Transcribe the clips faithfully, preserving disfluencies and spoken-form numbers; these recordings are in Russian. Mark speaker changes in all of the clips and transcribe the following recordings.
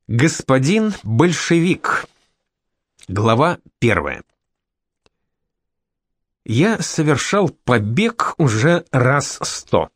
Speaker 1: Господин большевик. Глава первая. Я совершал побег уже раз сто.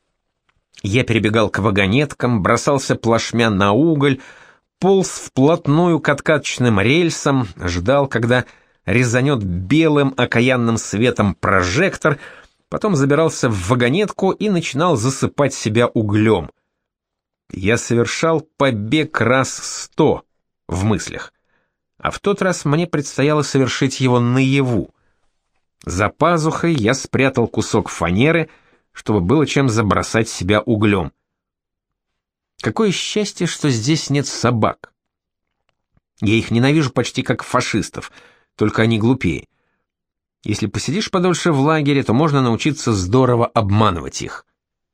Speaker 1: Я перебегал к вагонеткам, бросался плашмя на уголь, полз вплотную к откаточным рельсам, ждал, когда резанет белым окаянным светом прожектор, потом забирался в вагонетку и начинал засыпать себя углем. Я совершал побег раз сто в мыслях, а в тот раз мне предстояло совершить его наяву. За пазухой я спрятал кусок фанеры, чтобы было чем забросать себя углем. Какое счастье, что здесь нет собак. Я их ненавижу почти как фашистов, только они глупее. Если посидишь подольше в лагере, то можно научиться здорово обманывать их.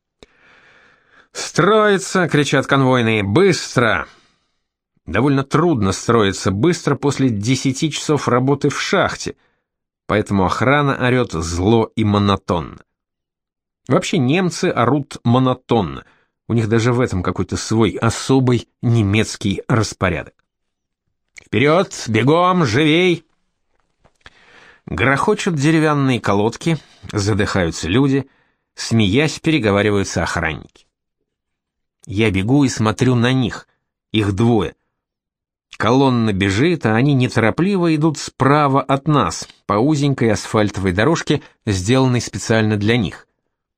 Speaker 1: «Строиться!» — кричат конвойные. «Быстро!» Довольно трудно строиться быстро после десяти часов работы в шахте, поэтому охрана орет зло и монотонно. Вообще немцы орут монотонно, у них даже в этом какой-то свой особый немецкий распорядок. «Вперед! Бегом! Живей!» Грохочут деревянные колодки, задыхаются люди, смеясь, переговариваются охранники. Я бегу и смотрю на них, их двое. Колонна бежит, а они неторопливо идут справа от нас, по узенькой асфальтовой дорожке, сделанной специально для них.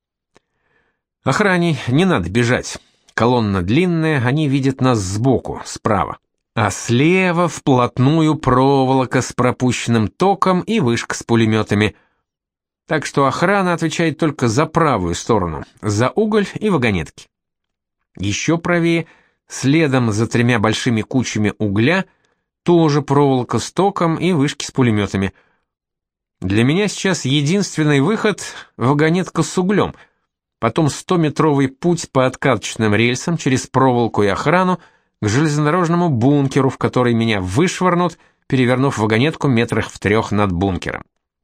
Speaker 1: Охране не надо бежать. Колонна длинная, они видят нас сбоку, справа. А слева вплотную проволока с пропущенным током и вышка с пулеметами. Так что охрана отвечает только за правую сторону, за уголь и вагонетки. Еще правее, следом за тремя большими кучами угля, тоже проволока с током и вышки с пулеметами. Для меня сейчас единственный выход — вагонетка с углем, потом стометровый путь по откаточным рельсам через проволоку и охрану к железнодорожному бункеру, в который меня вышвырнут, перевернув вагонетку метрах в трех над бункером.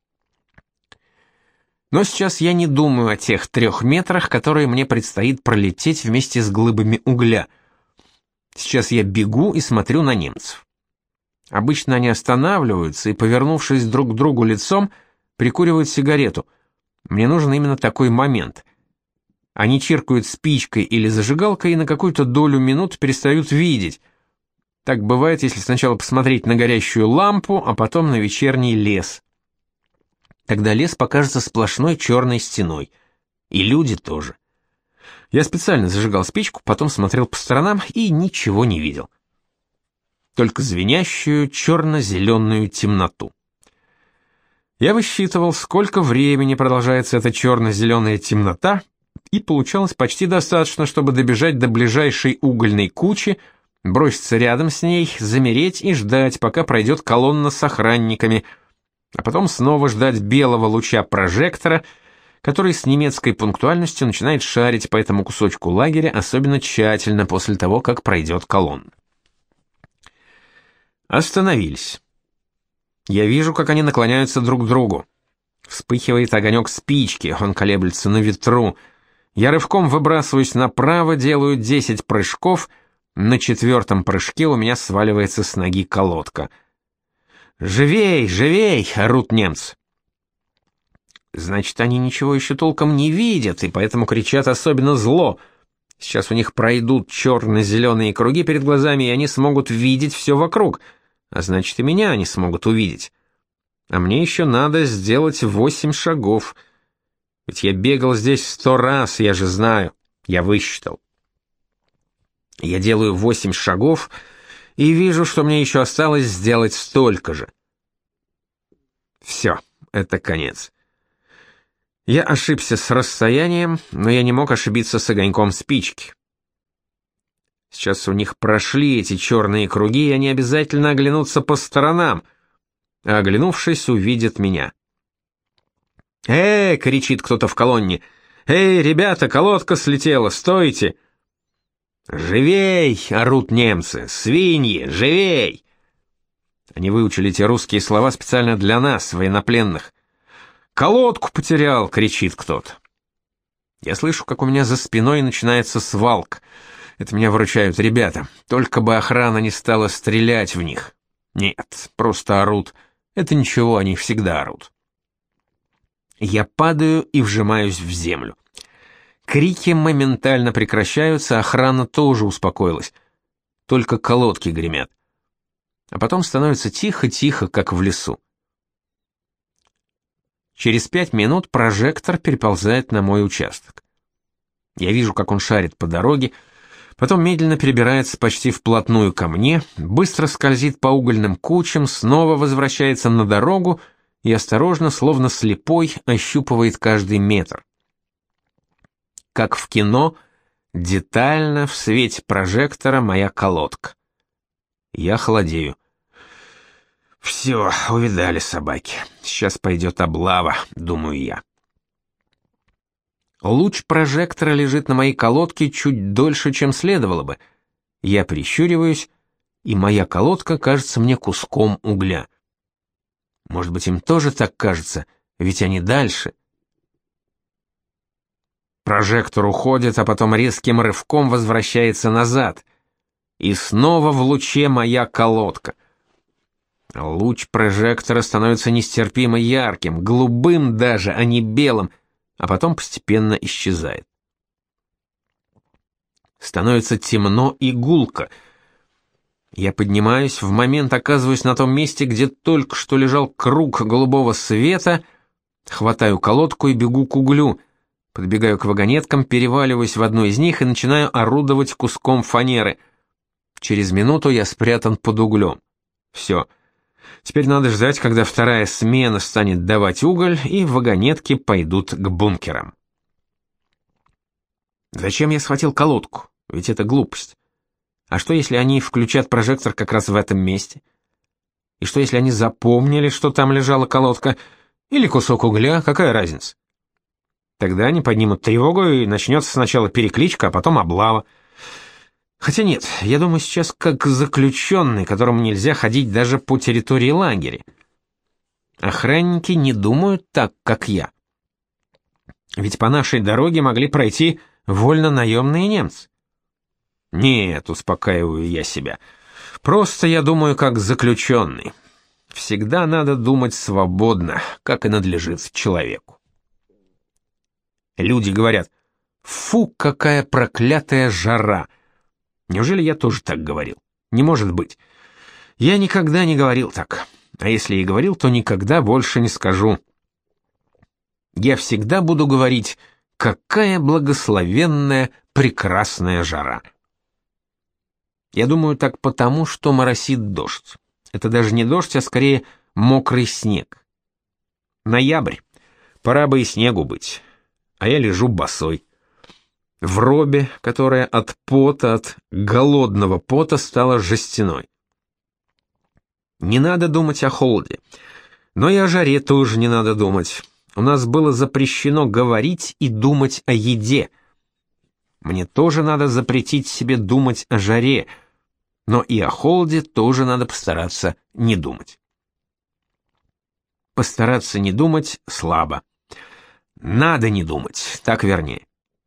Speaker 1: Но сейчас я не думаю о тех трех метрах, которые мне предстоит пролететь вместе с глыбами угля. Сейчас я бегу и смотрю на немцев. Обычно они останавливаются и, повернувшись друг к другу лицом, прикуривают сигарету. Мне нужен именно такой момент. Они чиркают спичкой или зажигалкой и на какую-то долю минут перестают видеть. Так бывает, если сначала посмотреть на горящую лампу, а потом на вечерний лес. Тогда лес покажется сплошной черной стеной. И люди тоже. Я специально зажигал спичку, потом смотрел по сторонам и ничего не видел. Только звенящую черно-зеленую темноту. Я высчитывал, сколько времени продолжается эта черно-зеленая темнота, и получалось почти достаточно, чтобы добежать до ближайшей угольной кучи, броситься рядом с ней, замереть и ждать, пока пройдет колонна с охранниками, а потом снова ждать белого луча прожектора, который с немецкой пунктуальностью начинает шарить по этому кусочку лагеря особенно тщательно после того, как пройдет колонна. Остановились. Я вижу, как они наклоняются друг к другу. Вспыхивает огонек спички, он колеблется на ветру. Я рывком выбрасываюсь направо, делаю десять прыжков, на четвертом прыжке у меня сваливается с ноги колодка. «Живей, живей!» — орут немцы. Значит, они ничего еще толком не видят, и поэтому кричат особенно зло. Сейчас у них пройдут черно-зеленые круги перед глазами, и они смогут видеть все вокруг, а значит, и меня они смогут увидеть. А мне еще надо сделать восемь шагов. Ведь я бегал здесь сто раз, я же знаю, я высчитал. Я делаю восемь шагов и вижу, что мне еще осталось сделать столько же. Все, это конец. Я ошибся с расстоянием, но я не мог ошибиться с огоньком спички. Сейчас у них прошли эти черные круги, и они обязательно оглянутся по сторонам, а оглянувшись, увидят меня. «Эй!» — кричит кто-то в колонне. «Эй, ребята, колодка слетела, стойте!» «Живей!» — орут немцы. «Свиньи, живей!» Они выучили эти русские слова специально для нас, военнопленных. «Колодку потерял!» — кричит кто-то. Я слышу, как у меня за спиной начинается свалка. Это меня выручают ребята. Только бы охрана не стала стрелять в них. Нет, просто орут. Это ничего, они всегда орут. Я падаю и вжимаюсь в землю. Крики моментально прекращаются, охрана тоже успокоилась. Только колодки гремят. А потом становится тихо-тихо, как в лесу. Через пять минут прожектор переползает на мой участок. Я вижу, как он шарит по дороге, потом медленно перебирается почти вплотную ко мне, быстро скользит по угольным кучам, снова возвращается на дорогу и осторожно, словно слепой, ощупывает каждый метр. Как в кино, детально в свете прожектора моя колодка. Я холодею. Все, увидали собаки. Сейчас пойдет облава, думаю я. Луч прожектора лежит на моей колодке чуть дольше, чем следовало бы. Я прищуриваюсь, и моя колодка кажется мне куском угля. Может быть, им тоже так кажется, ведь они дальше. Прожектор уходит, а потом резким рывком возвращается назад. И снова в луче моя колодка. Луч прожектора становится нестерпимо ярким, голубым даже, а не белым, а потом постепенно исчезает. Становится темно и гулко. Я поднимаюсь, в момент оказываюсь на том месте, где только что лежал круг голубого света, хватаю колодку и бегу к углю, подбегаю к вагонеткам, переваливаюсь в одну из них и начинаю орудовать куском фанеры. Через минуту я спрятан под углем. Все. Теперь надо ждать, когда вторая смена станет давать уголь, и вагонетки пойдут к бункерам. Зачем я схватил колодку? Ведь это глупость. А что, если они включат прожектор как раз в этом месте? И что, если они запомнили, что там лежала колодка? Или кусок угля? Какая разница? Тогда они поднимут тревогу, и начнется сначала перекличка, а потом облава. Хотя нет, я думаю сейчас как заключенный, которому нельзя ходить даже по территории лагеря. Охранники не думают так, как я. Ведь по нашей дороге могли пройти вольно-наемные немцы. Нет, успокаиваю я себя. Просто я думаю как заключенный. Всегда надо думать свободно, как и надлежит человеку. Люди говорят: «Фу, какая проклятая жара!» Неужели я тоже так говорил? Не может быть. Я никогда не говорил так. А если и говорил, то никогда больше не скажу. Я всегда буду говорить: какая благословенная, прекрасная жара. Я думаю так потому, что моросит дождь. Это даже не дождь, а скорее мокрый снег. Ноябрь. Пора бы и снегу быть. А я лежу босой. В робе, которая от пота, от голодного пота стала жестяной. Не надо думать о холоде, но и о жаре тоже не надо думать. У нас было запрещено говорить и думать о еде. Мне тоже надо запретить себе думать о жаре, но и о холоде тоже надо постараться не думать. Постараться не думать слабо. Надо не думать, так вернее.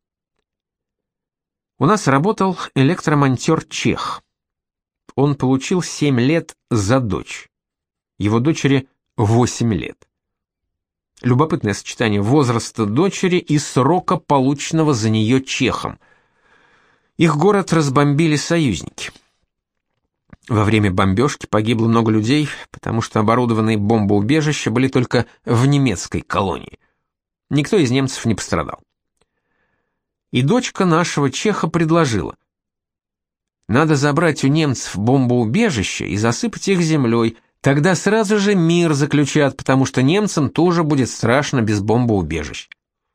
Speaker 1: У нас работал электромонтер чех. Он получил семь лет за дочь. Его дочери восемь лет. Любопытное сочетание возраста дочери и срока, полученного за нее чехом. Их город разбомбили союзники. Во время бомбежки погибло много людей, потому что оборудованные бомбоубежища были только в немецкой колонии. Никто из немцев не пострадал. И дочка нашего чеха предложила: надо забрать у немцев бомбоубежище и засыпать их землей, тогда сразу же мир заключат, потому что немцам тоже будет страшно без бомбоубежищ.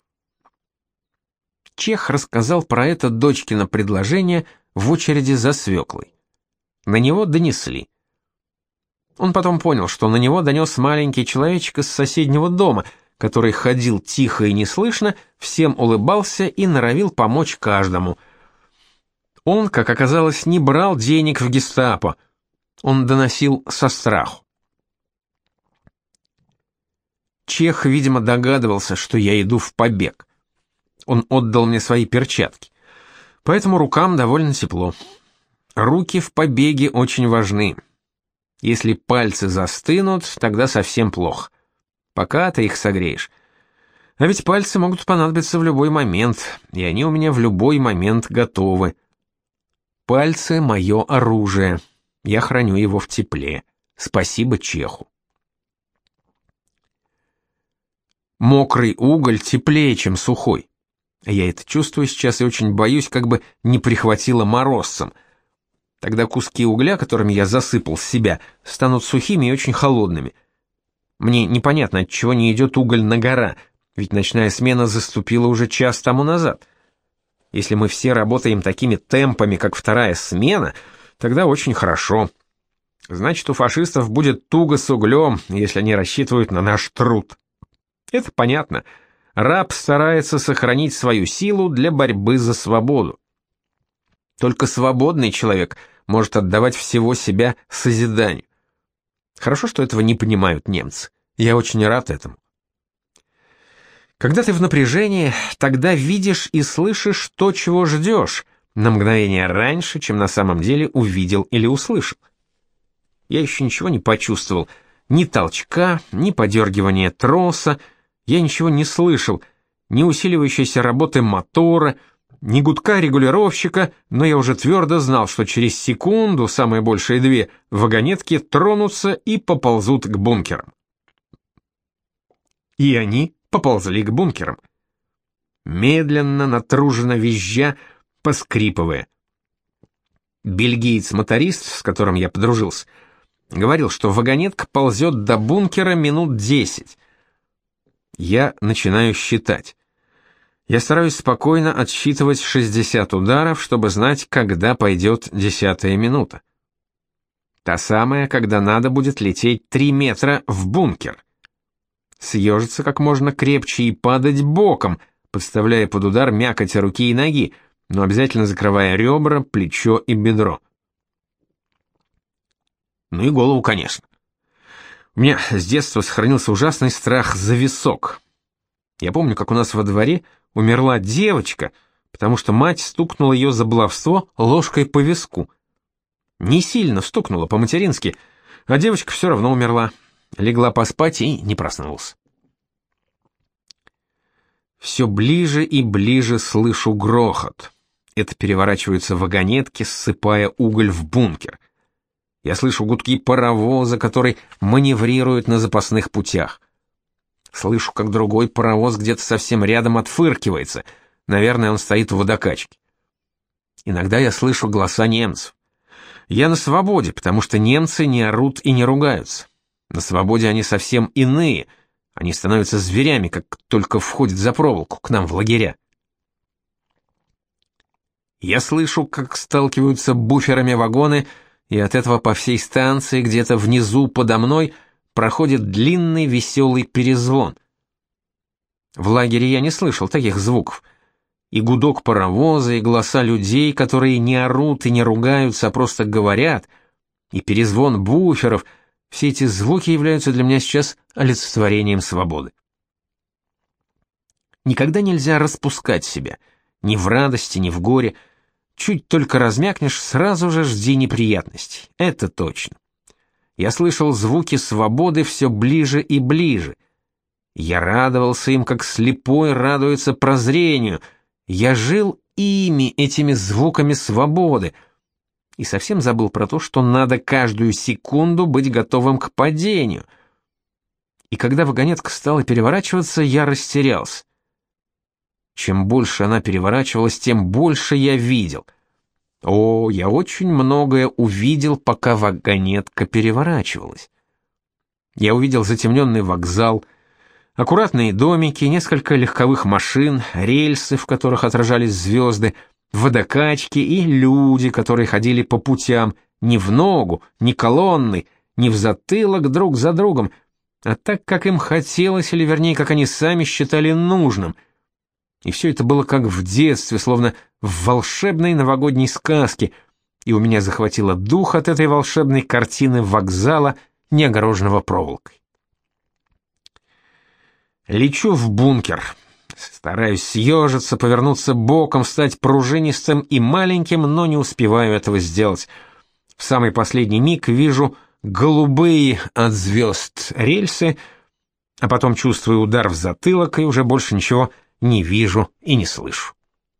Speaker 1: Чех рассказал про это дочкино предложение в очереди за свеклой. На него донесли. Он потом понял, что на него донес маленький человечек из соседнего дома, который ходил тихо и неслышно, всем улыбался и норовил помочь каждому. Он, как оказалось, не брал денег в гестапо. Он доносил со страху. Чех, видимо, догадывался, что я иду в побег. Он отдал мне свои перчатки. Поэтому рукам довольно тепло. Руки в побеге очень важны. Если пальцы застынут, тогда совсем плохо. Пока ты их согреешь. А ведь пальцы могут понадобиться в любой момент, и они у меня в любой момент готовы. Пальцы — мое оружие. Я храню его в тепле. Спасибо Чеху. Мокрый уголь теплее, чем сухой. Я это чувствую сейчас и очень боюсь, как бы не прихватило морозцем. Тогда куски угля, которыми я засыпал себя, станут сухими и очень холодными. Мне непонятно, отчего не идет уголь на гора, ведь ночная смена заступила уже час тому назад. Если мы все работаем такими темпами, как вторая смена, тогда очень хорошо. Значит, у фашистов будет туго с углем, если они рассчитывают на наш труд. Это понятно. Раб старается сохранить свою силу для борьбы за свободу. Только свободный человек может отдавать всего себя созиданию. Хорошо, что этого не понимают немцы. Я очень рад этому. Когда ты в напряжении, тогда видишь и слышишь то, чего ждешь, на мгновение раньше, чем на самом деле увидел или услышал. Я еще ничего не почувствовал, ни толчка, ни подергивания троса, я ничего не слышал, ни усиливающейся работы мотора, ни гудка регулировщика, но я уже твердо знал, что через секунду, самые большие две, вагонетки тронутся и поползут к бункерам. И они поползли к бункерам. Медленно, натруженно визжа, поскрипывая. Бельгиец-моторист, с которым я подружился, говорил, что вагонетка ползет до бункера минут десять. Я начинаю считать. Я стараюсь спокойно отсчитывать шестьдесят ударов, чтобы знать, когда пойдет десятая минута. Та самая, когда надо будет лететь три метра в бункер. Съежиться как можно крепче и падать боком, подставляя под удар мякоть руки и ноги, но обязательно закрывая ребра, плечо и бедро. Ну и голову, конечно. У меня с детства сохранился ужасный страх за висок. Я помню, как у нас во дворе умерла девочка, потому что мать стукнула ее за баловство ложкой по виску. Не сильно стукнула, по-матерински, а девочка все равно умерла. Легла поспать и не проснулась. Все ближе и ближе слышу грохот. Это переворачиваются вагонетки, ссыпая уголь в бункер. Я слышу гудки паровоза, который маневрирует на запасных путях. Слышу, как другой паровоз где-то совсем рядом отфыркивается. Наверное, он стоит в водокачке. Иногда я слышу голоса немцев. Я на свободе, потому что немцы не орут и не ругаются. На свободе они совсем иные. Они становятся зверями, как только входят за проволоку к нам в лагеря. Я слышу, как сталкиваются буферами вагоны, и от этого по всей станции, где-то внизу подо мной, проходит длинный веселый перезвон. В лагере я не слышал таких звуков. И гудок паровоза, и голоса людей, которые не орут и не ругаются, а просто говорят, и перезвон буферов — все эти звуки являются для меня сейчас олицетворением свободы. Никогда нельзя распускать себя, ни в радости, ни в горе. Чуть только размякнешь, сразу же жди неприятностей. Это точно. Я слышал звуки свободы все ближе и ближе. Я радовался им, как слепой радуется прозрению. Я жил ими, этими звуками свободы, и совсем забыл про то, что надо каждую секунду быть готовым к падению. И когда вагонетка стала переворачиваться, я растерялся. Чем больше она переворачивалась, тем больше я видел. О, я очень многое увидел, пока вагонетка переворачивалась. Я увидел затемненный вокзал, аккуратные домики, несколько легковых машин, рельсы, в которых отражались звезды, водокачки и люди, которые ходили по путям не в ногу, не колонной, не в затылок друг за другом, а так, как им хотелось, или вернее, как они сами считали нужным. И все это было как в детстве, словно в волшебной новогодней сказке, и у меня захватило дух от этой волшебной картины вокзала, не огороженного проволокой. Лечу в бункер. Стараюсь съежиться, повернуться боком, стать пружинистым и маленьким, но не успеваю этого сделать. В самый последний миг вижу голубые от звезд рельсы, а потом чувствую удар в затылок и уже больше ничего не вижу и не слышу.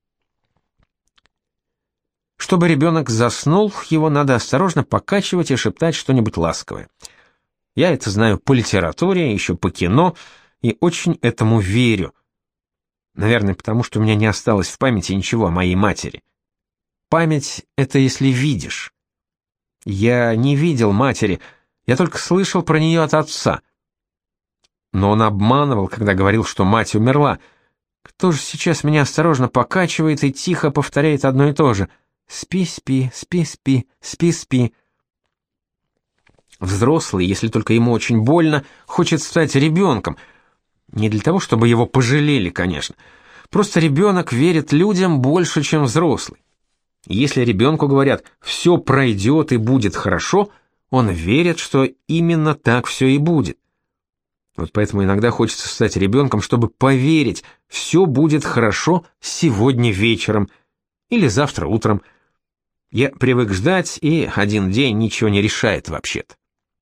Speaker 1: Чтобы ребенок заснул, его надо осторожно покачивать и шептать что-нибудь ласковое. Я это знаю по литературе, еще по кино, и очень этому верю. Наверное, потому что у меня не осталось в памяти ничего о моей матери. Память — это если видишь. Я не видел матери, я только слышал про нее от отца. Но он обманывал, когда говорил, что мать умерла. Кто же сейчас меня осторожно покачивает и тихо повторяет одно и то же: «Спи, спи, спи, спи, спи, спи». Взрослый, если только ему очень больно, хочет стать ребенком. Не для того, чтобы его пожалели, конечно. Просто ребенок верит людям больше, чем взрослый. Если ребенку говорят «все пройдет и будет хорошо», он верит, что именно так все и будет. Вот поэтому иногда хочется стать ребенком, чтобы поверить, все будет хорошо сегодня вечером или завтра утром. Я привык ждать, и один день ничего не решает вообще-то.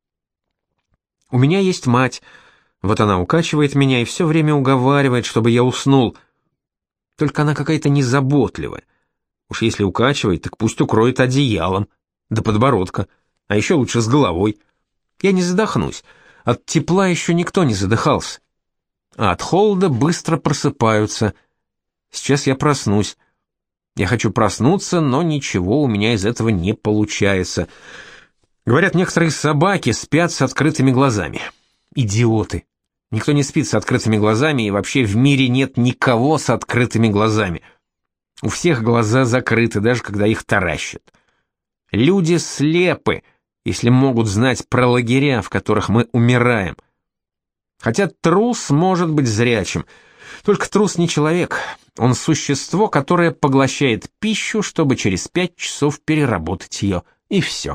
Speaker 1: У меня есть мать. Вот она укачивает меня и все время уговаривает, чтобы я уснул. Только она какая-то незаботливая. Уж если укачивает, так пусть укроет одеялом, до подбородка, а еще лучше с головой. Я не задохнусь. От тепла еще никто не задыхался. А от холода быстро просыпаются. Сейчас я проснусь. Я хочу проснуться, но ничего у меня из этого не получается. Говорят, некоторые собаки спят с открытыми глазами. Идиоты. Никто не спит с открытыми глазами, и вообще в мире нет никого с открытыми глазами. У всех глаза закрыты, даже когда их таращат. Люди слепы, если могут знать про лагеря, в которых мы умираем. Хотя трус может быть зрячим. Только трус не человек. Он существо, которое поглощает пищу, чтобы через пять часов переработать ее. И все.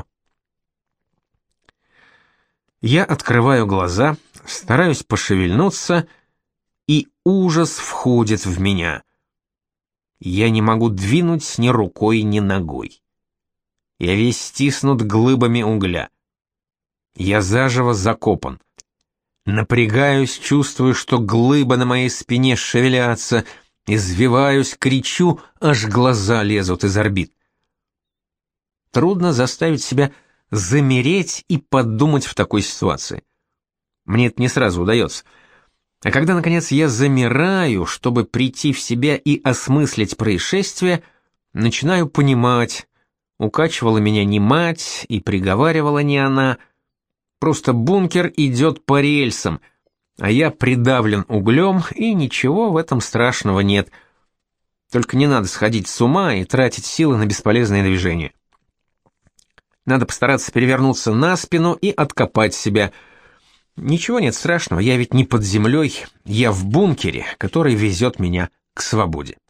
Speaker 1: Я открываю глаза, стараюсь пошевельнуться, и ужас входит в меня. Я не могу двинуть ни рукой, ни ногой. Я весь стиснут глыбами угля. Я заживо закопан. Напрягаюсь, чувствую, что глыбы на моей спине шевелятся, извиваюсь, кричу, аж глаза лезут из орбит. Трудно заставить себя замереть и подумать в такой ситуации. Мне это не сразу удается. А когда, наконец, я замираю, чтобы прийти в себя и осмыслить происшествие, начинаю понимать, укачивала меня не мать и приговаривала не она, просто бункер идет по рельсам, а я придавлен углем, и ничего в этом страшного нет. Только не надо сходить с ума и тратить силы на бесполезные движения. Надо постараться перевернуться на спину и откопать себя. Ничего нет страшного, я ведь не под землей, я в бункере, который везет меня к свободе.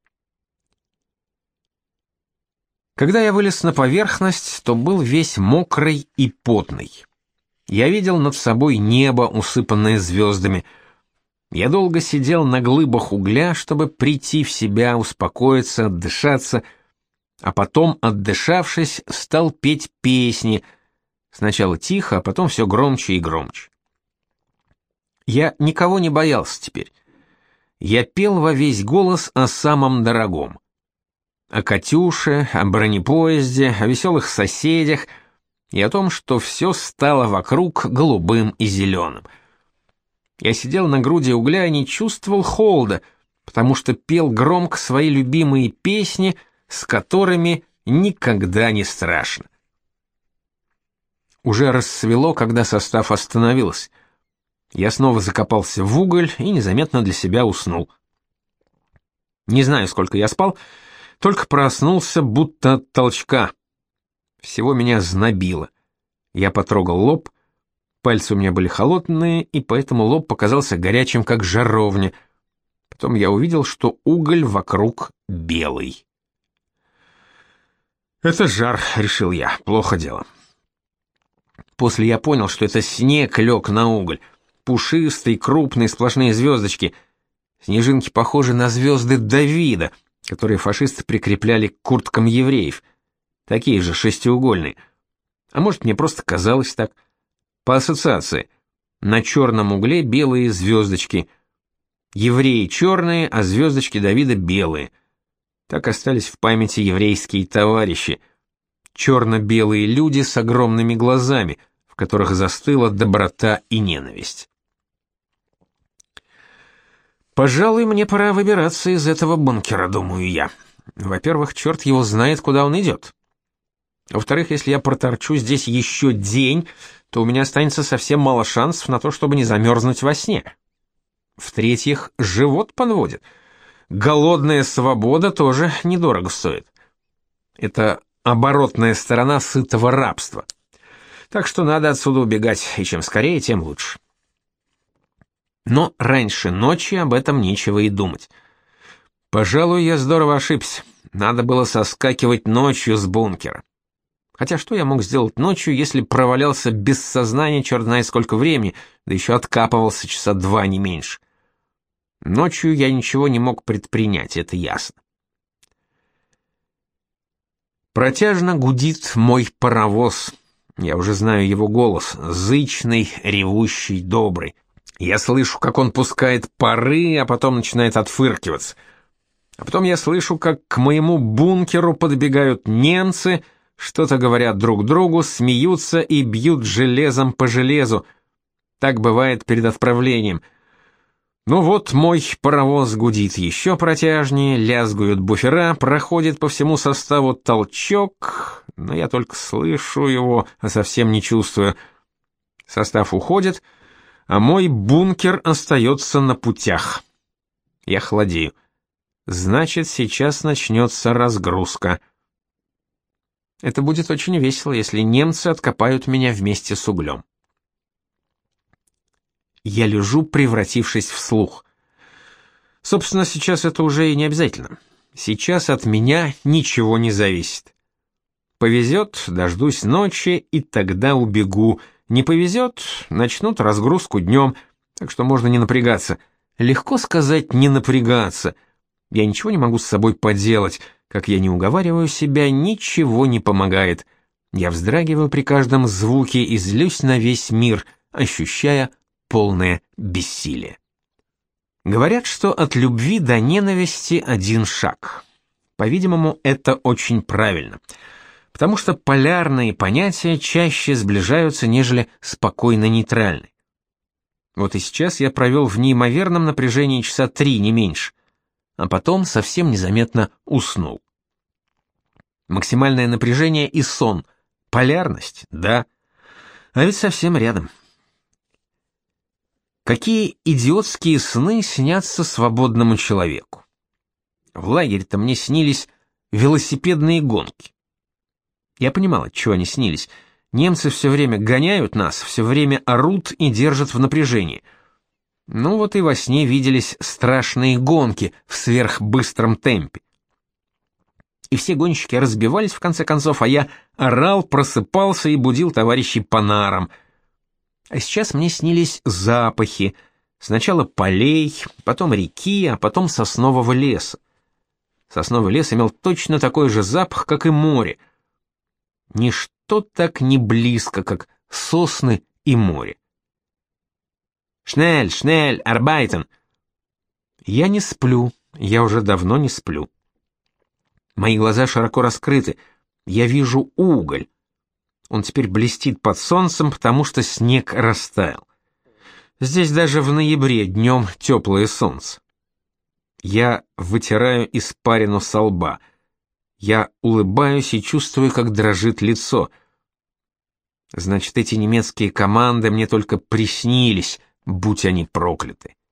Speaker 1: Когда я вылез на поверхность, то был весь мокрый и потный. Я видел над собой небо, усыпанное звездами. Я долго сидел на глыбах угля, чтобы прийти в себя, успокоиться, отдышаться, а потом, отдышавшись, стал петь песни, сначала тихо, а потом все громче и громче. Я никого не боялся теперь. Я пел во весь голос о самом дорогом. О Катюше, о бронепоезде, о веселых соседях и о том, что все стало вокруг голубым и зеленым. Я сидел на груди угля и не чувствовал холода, потому что пел громко свои любимые песни, с которыми никогда не страшно. Уже рассвело, когда состав остановился. Я снова закопался в уголь и незаметно для себя уснул. Не знаю, сколько я спал, только проснулся будто от толчка. Всего меня знобило. Я потрогал лоб, пальцы у меня были холодные, и поэтому лоб показался горячим, как жаровня. Потом я увидел, что уголь вокруг белый. «Это жар», — решил я, — «плохо дело». После я понял, что это снег лег на уголь. Пушистый, крупный, сплошные звездочки. Снежинки похожи на звезды Давида, которые фашисты прикрепляли к курткам евреев. Такие же шестиугольные. А может, мне просто казалось так. По ассоциации. На черном угле белые звездочки. Евреи черные, а звездочки Давида белые. Так остались в памяти еврейские товарищи. Черно-белые люди с огромными глазами, в которых застыла доброта и ненависть. Пожалуй, мне пора выбираться из этого бункера, думаю я. Во-первых, черт его знает, куда он идет. Во-вторых, если я проторчу здесь еще день, то у меня останется совсем мало шансов на то, чтобы не замерзнуть во сне. В-третьих, живот подводит. Голодная свобода тоже недорого стоит. Это оборотная сторона сытого рабства. Так что надо отсюда убегать, и чем скорее, тем лучше. Но раньше ночи об этом нечего и думать. Пожалуй, я здорово ошибся. Надо было соскакивать ночью с бункера. Хотя что я мог сделать ночью, если провалялся без сознания черт знает сколько времени, да еще откапывался часа два, не меньше. Ночью я ничего не мог предпринять, это ясно. Протяжно гудит мой паровоз. Я уже знаю его голос, зычный, ревущий, добрый. Я слышу, как он пускает пары, а потом начинает отфыркиваться. А потом я слышу, как к моему бункеру подбегают немцы, что-то говорят друг другу, смеются и бьют железом по железу. Так бывает перед отправлением. Ну вот мой паровоз гудит еще протяжнее, лязгают буфера, проходит по всему составу толчок, но я только слышу его, а совсем не чувствую. Состав уходит, а мой бункер остается на путях. Я холодею. Значит, сейчас начнется разгрузка. Это будет очень весело, если немцы откопают меня вместе с углем. Я лежу, превратившись в слух. Собственно, сейчас это уже и не обязательно. Сейчас от меня ничего не зависит. Повезет, дождусь ночи, и тогда убегу. Не повезет, начнут разгрузку днем, так что можно не напрягаться. Легко сказать «не напрягаться». Я ничего не могу с собой поделать. Как я не уговариваю себя, ничего не помогает. Я вздрагиваю при каждом звуке и злюсь на весь мир, ощущая полное бессилие. Говорят, что от любви до ненависти один шаг. По-видимому, это очень правильно, потому что полярные понятия чаще сближаются, нежели спокойно-нейтральные. Вот и сейчас я провел в неимоверном напряжении часа три, не меньше, а потом совсем незаметно уснул. Максимальное напряжение и сон. Полярность, да, а ведь совсем рядом. Какие идиотские сны снятся свободному человеку? В лагере-то мне снились велосипедные гонки. Я понимал, от чего они снились. Немцы все время гоняют нас, все время орут и держат в напряжении. Ну вот и во сне виделись страшные гонки в сверхбыстром темпе. И все гонщики разбивались в конце концов, а я орал, просыпался и будил товарищей по нарам. А сейчас мне снились запахи. Сначала полей, потом реки, а потом соснового леса. Сосновый лес имел точно такой же запах, как и море. Ничто так не близко, как сосны и море. «Шнель, шнель, арбайтен!» Я не сплю, я уже давно не сплю. Мои глаза широко раскрыты, я вижу уголь. Он теперь блестит под солнцем, потому что снег растаял. Здесь даже в ноябре днем теплое солнце. Я вытираю испарину со лба. Я улыбаюсь и чувствую, как дрожит лицо. Значит, эти немецкие команды мне только приснились, будь они прокляты.